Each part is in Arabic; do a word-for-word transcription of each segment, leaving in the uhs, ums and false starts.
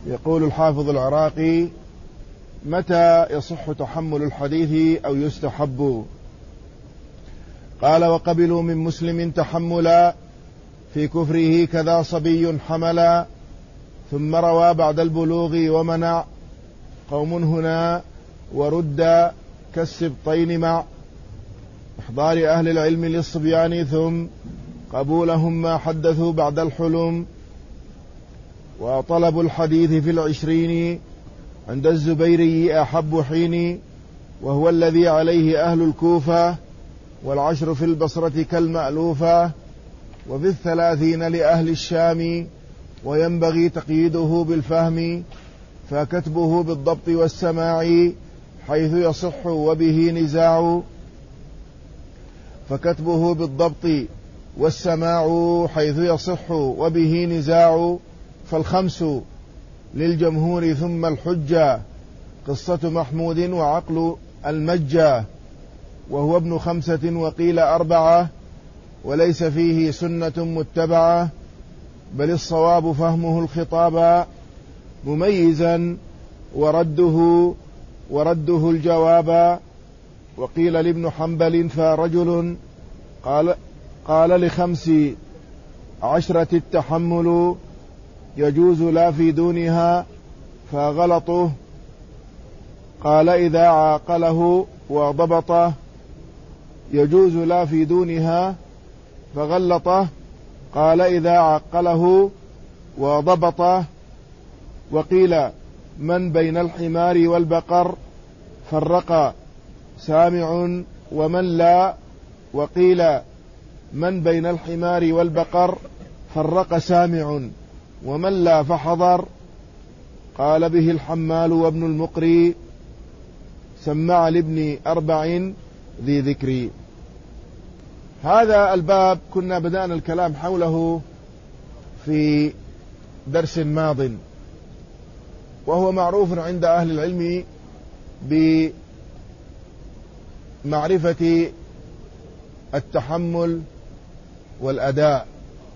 يقول الحافظ العراقي: متى يصح تحمل الحديث أو يستحب؟ قال: وقبلوا من مسلم تحملا في كفره كذا صبي حملا، ثم روى بعد البلوغ ومنع قوم هنا ورد كالسبطين مع إحضار أهل العلم للصبيان، ثم قبولهم ما حدثوا بعد الحلم، وطلب الحديث في العشرين عند الزبيري أحب حين، وهو الذي عليه أهل الكوفة، والعشر في البصرة كالمألوفة، وفي الثلاثين لأهل الشام، وينبغي تقييده بالفهم، فكتبه بالضبط والسماع حيث يصح وبه نزاع، فكتبه بالضبط والسماع حيث يصح وبه نزاع، فالخمس للجمهور ثم الحجة قصة محمود وعقل المجة، وهو ابن خمسة وقيل أربعة، وليس فيه سنة متبعة، بل الصواب فهمه الخطابا مميزا ورده ورده الجوابا. وقيل لابن حنبل: فرجل قال, قال لخمس عشرة التحمل يجوز لا في دونها، فغلطه. قال: إذا عاقله وضبطه يجوز لا في دونها، فغلطه. قال: إذا عقله وضبطه. وقيل: من بين الحمار والبقر فرق سامع ومن لا. وقيل: من بين الحمار والبقر فرق سامع ومن لا فحضر. قال به الحمال وابن المقري: سمع لابن أربع ذي ذكري. هذا الباب كنا بدأنا الكلام حوله في درس ماض، وهو معروف عند أهل العلم بمعرفة التحمل والأداء،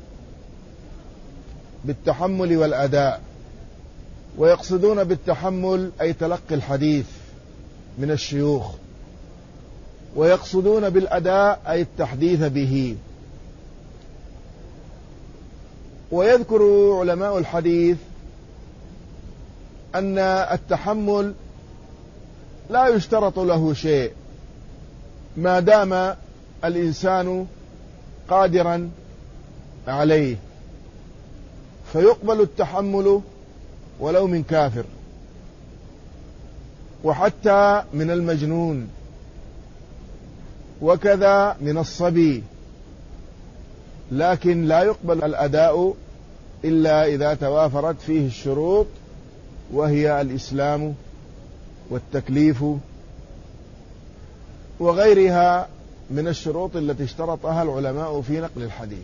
بالتحمل والأداء، ويقصدون بالتحمل أي تلقي الحديث من الشيوخ، ويقصدون بالأداء أي التحديث به. ويذكر علماء الحديث أن التحمل لا يشترط له شيء ما دام الإنسان قادرا عليه، فيقبل التحمل ولو من كافر، وحتى من المجنون، وكذا من الصبي، لكن لا يقبل الأداء إلا إذا توافرت فيه الشروط، وهي الإسلام والتكليف وغيرها من الشروط التي اشترطها العلماء في نقل الحديث.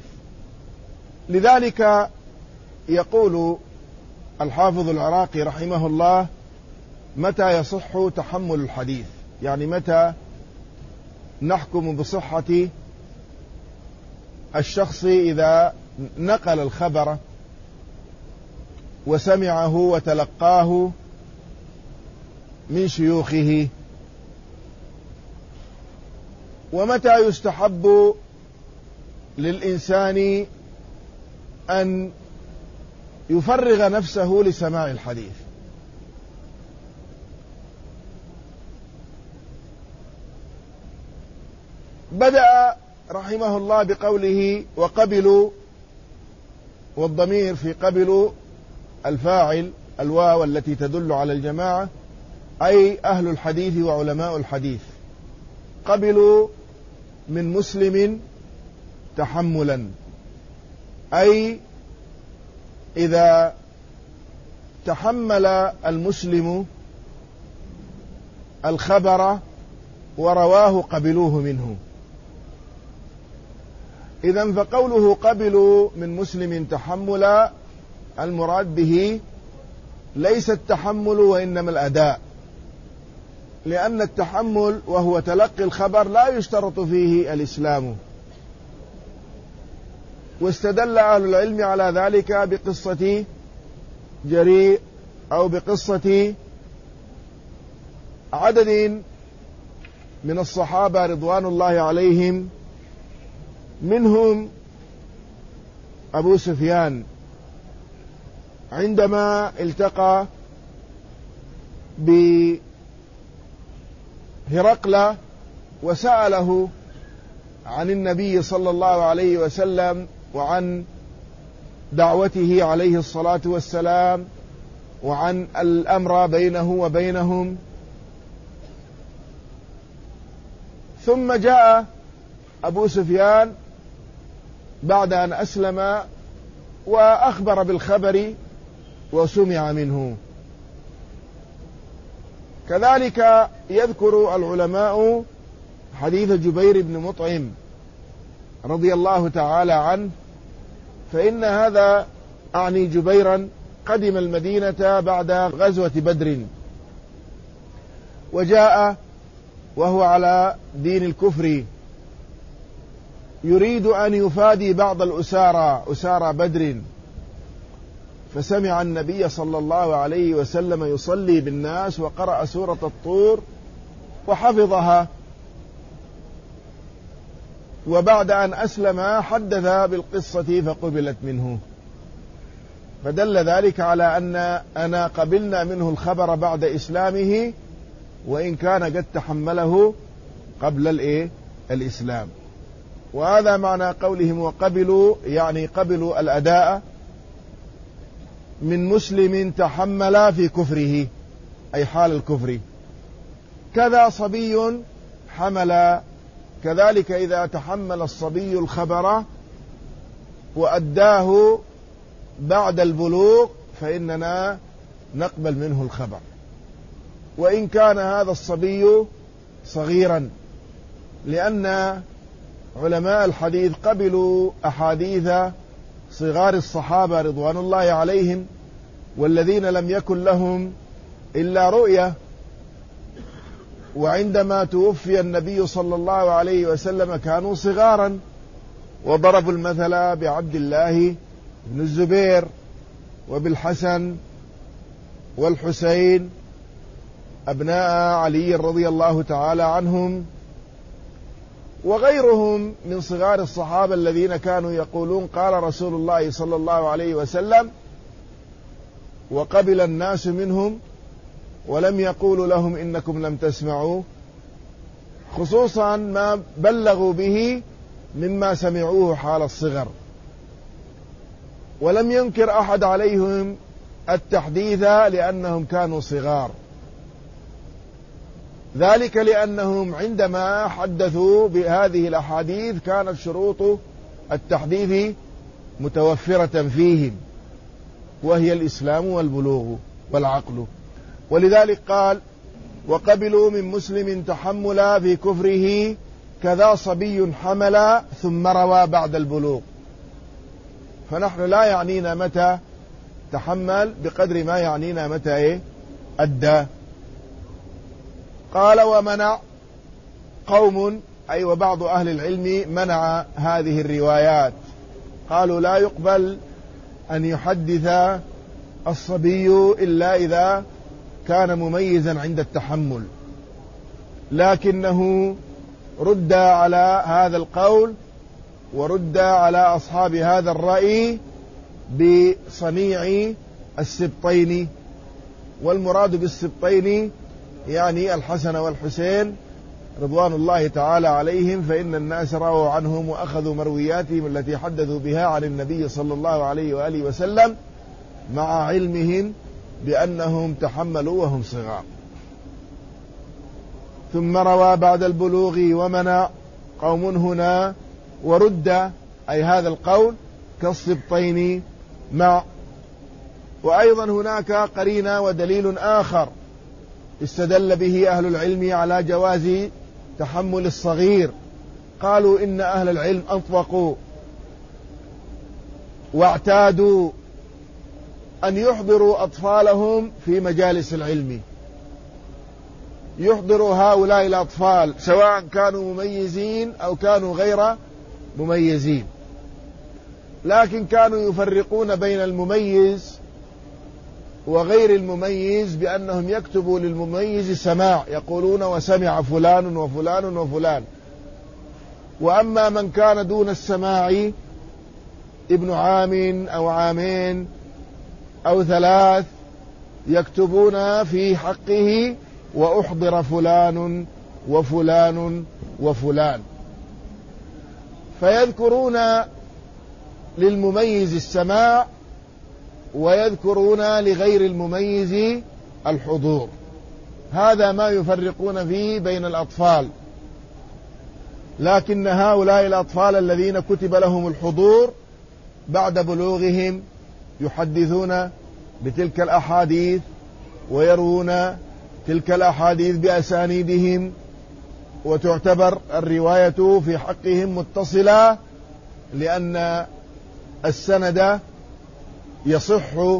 لذلك يقول الحافظ العراقي رحمه الله: متى يصح تحمل الحديث؟ يعني متى نحكم بصحة الشخص إذا نقل الخبر وسمعه وتلقاه من شيوخه، ومتى يستحب للإنسان أن يفرغ نفسه لسماع الحديث. بدأ رحمه الله بقوله: وقبلوا، والضمير في قبلوا الفاعل الواو التي تدل على الجماعة، أي أهل الحديث وعلماء الحديث. قبلوا من مسلم تحملا، أي إذا تحمل المسلم الخبر ورواه قبلوه منه. إذن فقوله قبلوا من مسلم تحملا المراد به ليس التحمل وإنما الأداء، لأن التحمل وهو تلقي الخبر لا يشترط فيه الإسلام. واستدل أهل العلم على ذلك بقصة جريء أو بقصة عدد من الصحابة رضوان الله عليهم، منهم أبو سفيان عندما التقى بهرقل وسأله عن النبي صلى الله عليه وسلم وعن دعوته عليه الصلاة والسلام وعن الأمر بينه وبينهم. ثم جاء أبو سفيان بعد أن أسلم وأخبر بالخبر وسمع منه. كذلك يذكر العلماء حديث جبير بن مطعم رضي الله تعالى عنه، فإن هذا أعني جبيرا قدم المدينة بعد غزوة بدر، وجاء وهو على دين الكفر يريد أن يفادي بعض الأسارى أسارى بدر، فسمع النبي صلى الله عليه وسلم يصلي بالناس وقرأ سورة الطور وحفظها، وبعد أن أسلم حدث بالقصة فقبلت منه، فدل ذلك على أن أنا قبلنا منه الخبر بعد إسلامه وإن كان قد تحمله قبل الإيه؟ الإسلام. وهذا معنى قولهم وقبلوا، يعني قبلوا الأداء من مسلم تحمل في كفره، أي حال الكفر. كذا صبي حمل، كذلك إذا تحمل الصبي الخبر وأداه بعد البلوغ فإننا نقبل منه الخبر، وإن كان هذا الصبي صغيرا، لأن علماء الحديث قبلوا أحاديث صغار الصحابة رضوان الله عليهم والذين لم يكن لهم إلا رؤية، وعندما توفي النبي صلى الله عليه وسلم كانوا صغارا، وضربوا المثل بعبد الله بن الزبير وبالحسن والحسين أبناء علي رضي الله تعالى عنهم، وغيرهم من صغار الصحابة الذين كانوا يقولون قال رسول الله صلى الله عليه وسلم، وقبل الناس منهم ولم يقولوا لهم إنكم لم تسمعوا، خصوصا ما بلغوا به مما سمعوه حال الصغر. ولم ينكر أحد عليهم التحديث لأنهم كانوا صغار، ذلك لأنهم عندما حدثوا بهذه الأحاديث كانت شروط التحديث متوفرة فيهم، وهي الإسلام والبلوغ والعقل. ولذلك قال وقبلوا من مسلم تحمل في كفره كذا صبي حمل ثم روى بعد البلوغ. فنحن لا يعنينا متى تحمل بقدر ما يعنينا متى إيه؟ أدى. قال ومنع قوم، أي وبعض أهل العلم منع هذه الروايات، قالوا لا يقبل أن يحدث الصبي إلا إذا كان مميزا عند التحمل، لكنه رد على هذا القول ورد على أصحاب هذا الرأي بصنيع السبطين، والمراد بالسبطين يعني الحسن والحسين رضوان الله تعالى عليهم، فإن الناس رووا عنهم وأخذوا مروياتهم التي حدثوا بها عن النبي صلى الله عليه وآله وسلم مع علمهم بأنهم تحملوا وهم صغار. ثم روى بعد البلوغ ومنع قوم هنا ورد، أي هذا القول كالسبطين مع. وأيضا هناك قرينة ودليل آخر استدل به أهل العلم على جواز تحمل الصغير، قالوا إن أهل العلم أطلقوا واعتادوا أن يحضروا أطفالهم في مجالس العلم، يحضروا هؤلاء الأطفال سواء كانوا مميزين أو كانوا غير مميزين، لكن كانوا يفرقون بين المميز وغير المميز بأنهم يكتبوا للمميز سماع، يقولون وسمع فلان وفلان وفلان. وأما من كان دون السماع ابن عام أو عامين أو ثلاث يكتبون في حقه وأحضر فلان وفلان وفلان، فيذكرون للمميز السماع ويذكرون لغير المميز الحضور. هذا ما يفرقون فيه بين الأطفال. لكن هؤلاء الأطفال الذين كتب لهم الحضور بعد بلوغهم يحدثون بتلك الأحاديث ويروون تلك الأحاديث بأسانيدهم، وتعتبر الرواية في حقهم متصلة، لأن السند يصح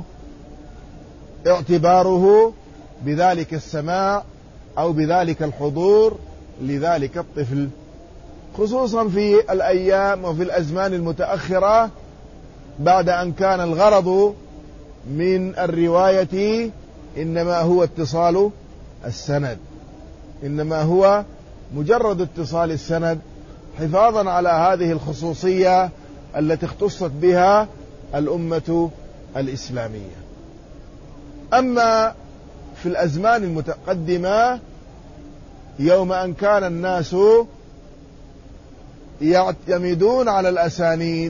اعتباره بذلك السماع أو بذلك الحضور لذلك الطفل، خصوصا في الأيام وفي الأزمان المتأخرة بعد أن كان الغرض من الرواية إنما هو اتصال السند، إنما هو مجرد اتصال السند حفاظا على هذه الخصوصية التي اختصت بها الأمة الإسلامية. أما في الأزمان المتقدمة يوم أن كان الناس يعتمدون على الأسانيد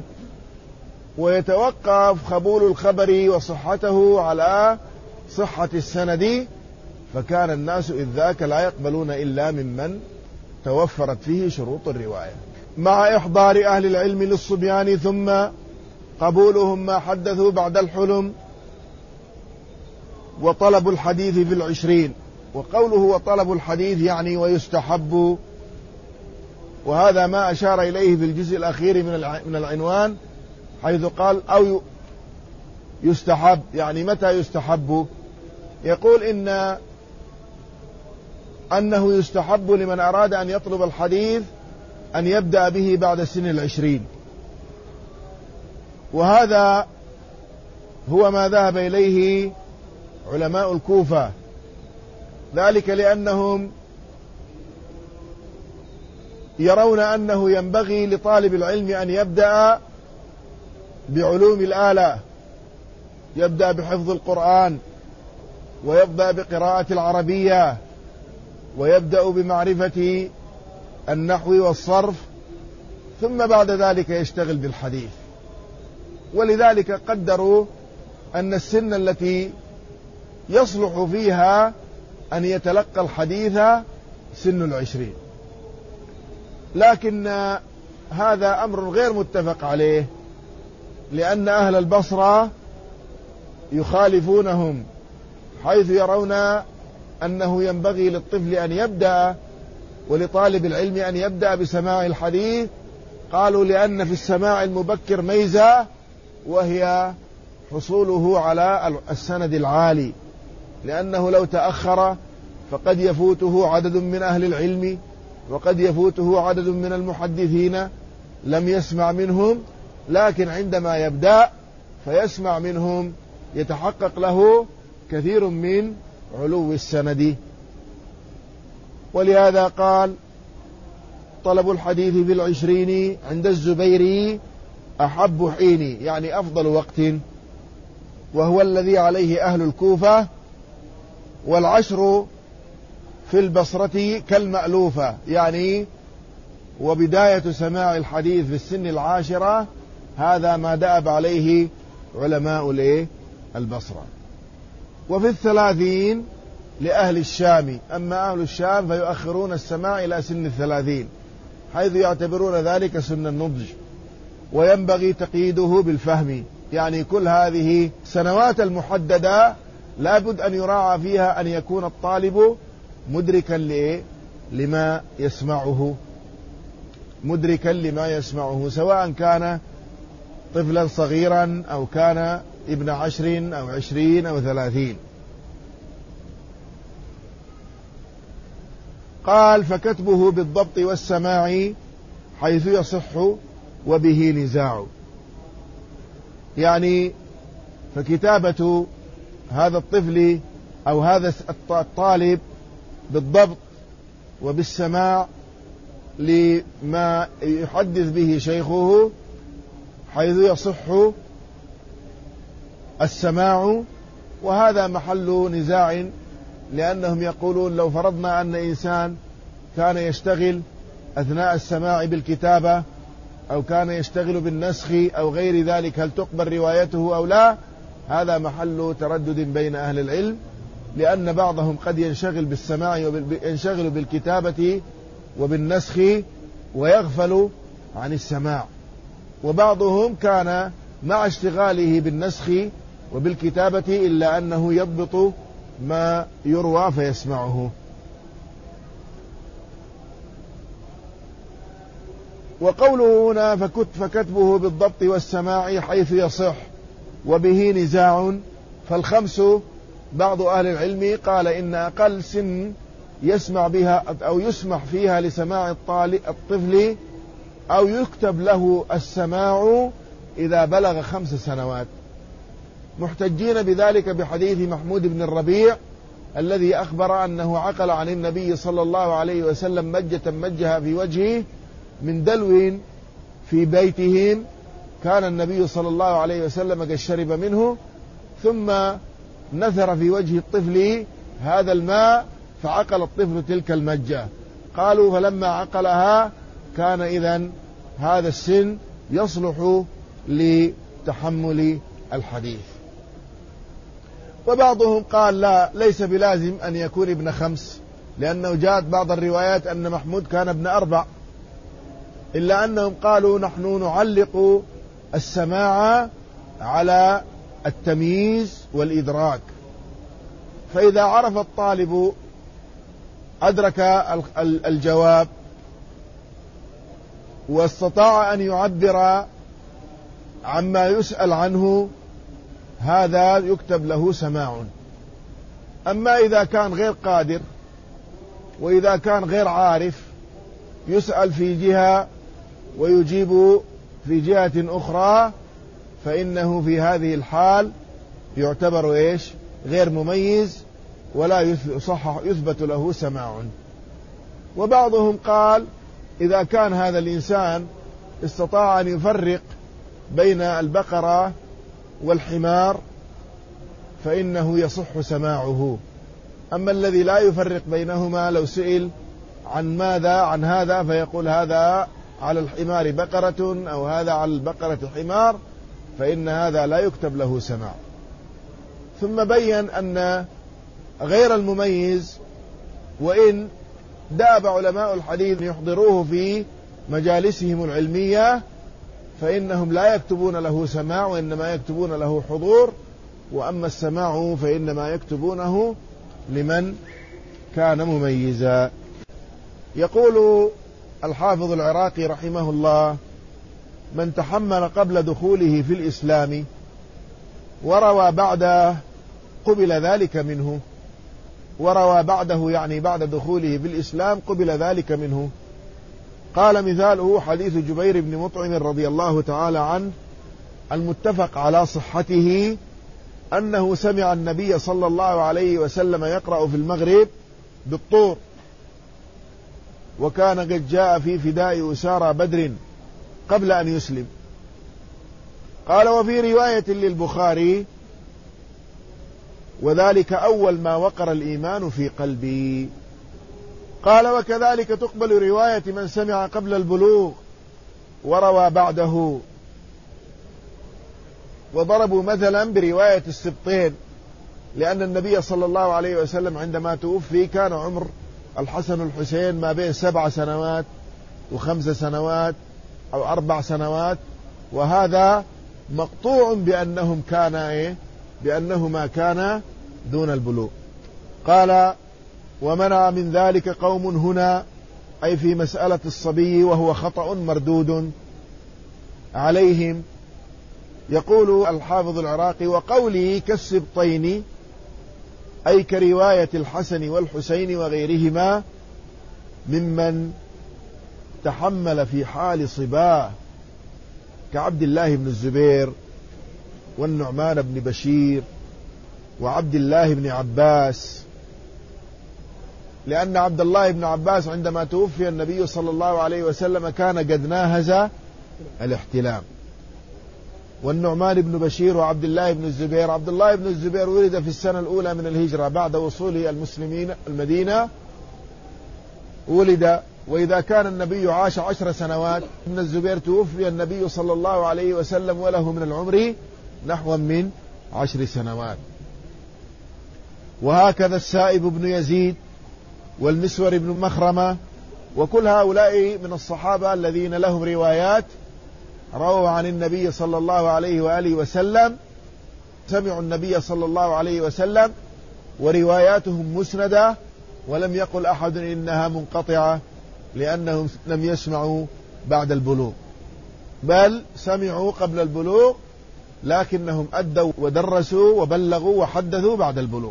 ويتوقف قبول الخبر وصحته على صحة السند، فكان الناس إذ ذاك لا يقبلون إلا ممن توفرت فيه شروط الرواية، مع إحضار أهل العلم للصبيان ثم قبولهم ما حدثوا بعد الحلم، وطلب الحديث في العشرين. وقوله وطلب الحديث يعني ويستحب، وهذا ما أشار إليه في الجزء الأخير من العنوان، حيث قال أو يستحب، يعني متى يستحب؟ يقول إن أنه يستحب لمن أراد أن يطلب الحديث أن يبدأ به بعد سن العشرين، وهذا هو ما ذهب إليه علماء الكوفة، ذلك لأنهم يرون أنه ينبغي لطالب العلم أن يبدأ بعلوم الآلة، يبدأ بحفظ القرآن، ويبدأ بقراءة العربية، ويبدأ بمعرفة النحو والصرف، ثم بعد ذلك يشتغل بالحديث. ولذلك قدروا أن السن التي يصلح فيها أن يتلقى الحديث سن العشرين، لكن هذا أمر غير متفق عليه، لأن أهل البصرة يخالفونهم، حيث يرون أنه ينبغي للطفل أن يبدأ ولطالب العلم أن يبدأ بسماع الحديث. قالوا لأن في السماع المبكر ميزة، وهي حصوله على السند العالي، لأنه لو تأخر فقد يفوته عدد من أهل العلم، وقد يفوته عدد من المحدثين لم يسمع منهم، لكن عندما يبدأ فيسمع منهم يتحقق له كثير من علو السند. ولهذا قال طلب الحديث في العشرين عند الزبيري أحب حين، يعني أفضل وقت، وهو الذي عليه أهل الكوفة. والعشر في البصرة كالمألوفة، يعني وبداية سماع الحديث في السن العاشرة، هذا ما دأب عليه علماء البصرة. وفي الثلاثين لأهل الشام، أما أهل الشام فيؤخرون السماع إلى سن الثلاثين، حيث يعتبرون ذلك سن النضج، وينبغي تقييده بالفهم، يعني كل هذه سنوات المحددة لابد أن يراعى فيها أن يكون الطالب مدركا لما يسمعه، مدركا لما يسمعه، سواء كان طفلا صغيرا أو كان ابن عشر أو عشرين أو ثلاثين. قال فكتبه بالضبط والسماع حيث يصح وبه نزاع، يعني فكتابة هذا الطفل أو هذا الطالب بالضبط وبالسماع لما يحدث به شيخه، حيث يصح السماع. وهذا محل نزاع، لأنهم يقولون لو فرضنا أن إنسان كان يشتغل أثناء السماع بالكتابة أو كان يشتغل بالنسخ أو غير ذلك، هل تقبل روايته أو لا؟ هذا محل تردد بين أهل العلم، لأن بعضهم قد ينشغل بالسماع وينشغل بالكتابة وبالنسخ ويغفل عن السماع، وبعضهم كان مع اشتغاله بالنسخ وبالكتابة إلا أنه يضبط ما يروى فيسمعه. وقوله هنا فكت فكتبه بالضبط والسماع حيث يصح وبه نزاع، فالخمس بعض أهل العلم قال إن أقل سن يسمع بها أو يسمح فيها لسماع الطفل أو يكتب له السماع إذا بلغ خمس سنوات، محتجين بذلك بحديث محمود بن الربيع الذي أخبر أنه عقل عن النبي صلى الله عليه وسلم مجة مجها في وجهه من دلو في بيتهم، كان النبي صلى الله عليه وسلم قد شرب منه، ثم نثر في وجه الطفل هذا الماء فعقل الطفل تلك المجة. قالوا فلما عقلها كان إذن هذا السن يصلح لتحمل الحديث. وبعضهم قال لا، ليس بلازم أن يكون ابن خمس، لأنه جاءت بعض الروايات أن محمود كان ابن أربع، إلا أنهم قالوا نحن نعلق السماع على التمييز والإدراك، فإذا عرف الطالب أدرك الجواب واستطاع أن يعبر عما يسأل عنه هذا يكتب له سماع. أما إذا كان غير قادر وإذا كان غير عارف يسأل في جهة ويجيب في جهة أخرى، فإنه في هذه الحال يعتبر إيش؟ غير مميز ولا يصح يثبت له سماع. وبعضهم قال إذا كان هذا الإنسان استطاع أن يفرق بين البقرة والحمار فإنه يصح سماعه. أما الذي لا يفرق بينهما لو سئل عن ماذا عن هذا فيقول هذا على الحمار بقرة أو هذا على البقرة حمار، فإن هذا لا يكتب له سماع. ثم بين أن غير المميز وإن داب علماء الحديث يحضروه في مجالسهم العلمية فإنهم لا يكتبون له سماع وإنما يكتبون له حضور، وأما السماع فإنما يكتبونه لمن كان مميزا. يقول الحافظ العراقي رحمه الله من تحمل قبل دخوله في الإسلام وروى بعده قبل ذلك منه، وروى بعده يعني بعد دخوله في الإسلام قبل ذلك منه. قال مثاله حديث جبير بن مطعم رضي الله تعالى عنه المتفق على صحته أنه سمع النبي صلى الله عليه وسلم يقرأ في المغرب بالطور، وكان قد جاء في فداء أسارى بدر قبل أن يسلم. قال وفي رواية للبخاري وذلك أول ما وقر الإيمان في قلبي. قال وكذلك تقبل رواية من سمع قبل البلوغ وروى بعده. وضربوا مثلا برواية السبطين، لأن النبي صلى الله عليه وسلم عندما توفي كان عمر الحسن والحسين ما بين سبع سنوات وخمس سنوات أو أربع سنوات، وهذا مقطوع بأنهم كان إيه؟ بأنهما كانا دون البلوغ. قال ومنع من ذلك قوم هنا أي في مسألة الصبي وهو خطأ مردود عليهم. يقول الحافظ العراقي وقوله كالسبطين أي كرواية الحسن والحسين وغيرهما ممن تحمل في حال صباه كعبد الله بن الزبير والنعمان بن بشير وعبد الله بن عباس، لأن عبد الله بن عباس عندما توفي النبي صلى الله عليه وسلم كان قد ناهز الاحتلام. والنعمان بن بشير وعبد الله بن الزبير. عبد الله بن الزبير ولد في السنة الأولى من الهجرة بعد وصول المسلمين المدينة، ولد، وإذا كان النبي عاش عشر سنوات، ابن الزبير توفي النبي صلى الله عليه وسلم وله من العمر نحو من عشر سنوات. وهكذا السائب بن يزيد والمسور بن مخرمة، وكل هؤلاء من الصحابة الذين لهم روايات رووا عن النبي صلى الله عليه وآله وسلم، سمعوا النبي صلى الله عليه وسلم، ورواياتهم مسندة، ولم يقل أحد إنها منقطعة لأنهم لم يسمعوا بعد البلوغ، بل سمعوا قبل البلوغ لكنهم أدوا ودرسوا وبلغوا وحدثوا بعد البلوغ.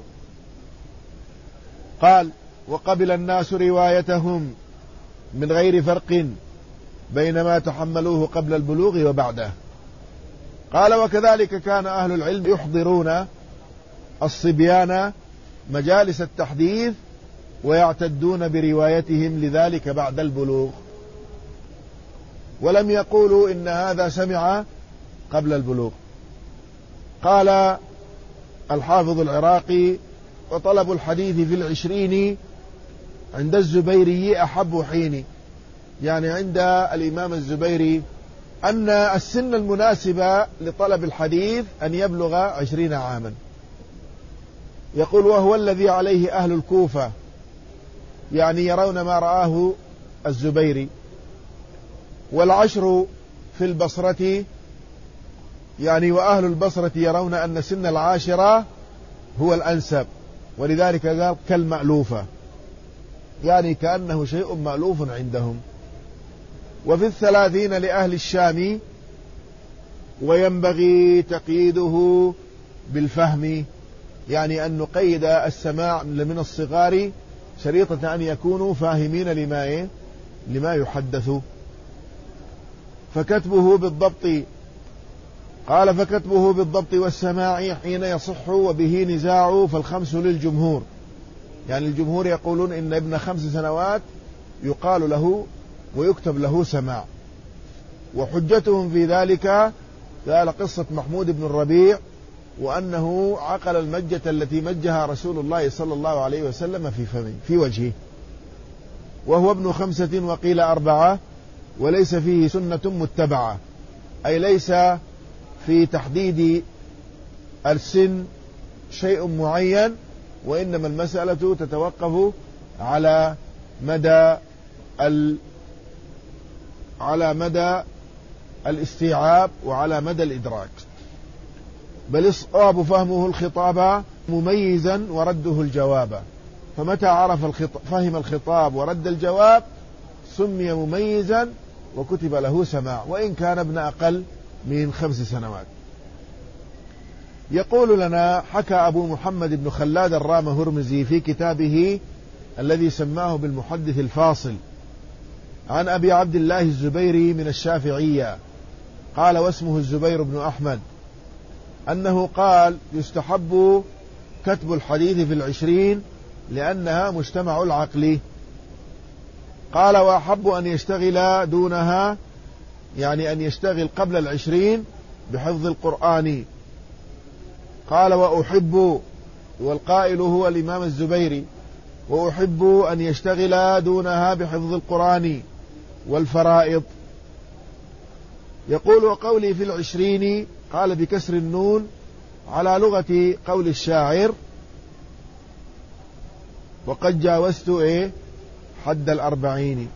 قال: وقبل الناس روايتهم من غير فرق بين ما تحملوه قبل البلوغ وبعده. قال: وكذلك كان أهل العلم يحضرون الصبيان مجالس التحديث ويعتدون بروايتهم لذلك بعد البلوغ، ولم يقولوا إن هذا سمع قبل البلوغ. قال الحافظ العراقي: وطلب الحديث في العشرين عند الزبيري أحب حين، يعني عند الإمام الزبيري أن السن المناسبة لطلب الحديث أن يبلغ عشرين عاما. يقول: وهو الذي عليه أهل الكوفة، يعني يرون ما رآه الزبيري. والعشر في البصرة، يعني وأهل البصرة يرون أن سن العاشرة هو الأنسب، ولذلك قال كالمألوفة، يعني كأنه شيء مألوف عندهم. وفي الثلاثين لأهل الشام، وينبغي تقييده بالفهم، يعني أن نقيد السماع من الصغار شريطة أن يكونوا فاهمين لما إيه؟ لما يحدث. فكتبه بالضبط، قال: فكتبه بالضبط والسماع حين يصح وبه نزاع فالخمس للجمهور، يعني الجمهور يقولون إن ابن خمس سنوات يقال له ويكتب له سماع. وحجتهم في ذلك قال قصة محمود بن الربيع، وأنه عقل المجة التي مجها رسول الله صلى الله عليه وسلم في فمه في وجهه، وهو ابن خمسة وقيل أربعة، وليس فيه سنة متبعة، أي ليس في تحديد السن شيء معين، وإنما المسألة تتوقف على مدى ال على مدى الاستيعاب وعلى مدى الإدراك. بل الصواب فهمه الخطاب مميزا ورده الجواب، فمتى عرف الخطاب فهم الخطاب ورد الجواب سمي مميزا وكتب له سماع، وإن كان ابن أقل من خمس سنوات. يقول لنا: حكى أبو محمد بن خلاد الرام هرمزي في كتابه الذي سماه بالمحدث الفاصل عن أبي عبد الله الزبيري من الشافعية، قال واسمه الزبير بن أحمد، أنه قال: يستحب كتب الحديث في العشرين لأنها مجتمع العقل. قال: وأحب أن يشتغل دونها، يعني أن يشتغل قبل العشرين بحفظ القرآن. قال: وأحب، والقائل هو الإمام الزبيري، وأحب أن يشتغل دونها بحفظ القرآن والفرائض. يقول: وقولي في العشرين قال بكسر النون على لغة قول الشاعر: وقد جاوزت إيه حد الأربعين،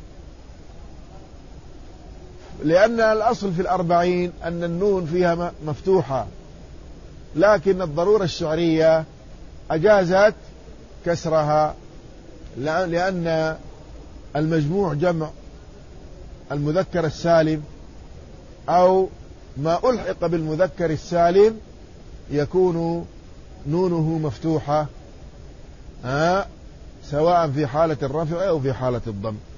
لأن الأصل في الأربعين أن النون فيها مفتوحة، لكن الضرورة الشعرية أجازت كسرها، لأن المجموع جمع المذكر السالم، أو ما ألحق بالمذكر السالم يكون نونه مفتوحة، ها سواء في حالة الرفع أو في حالة الضم.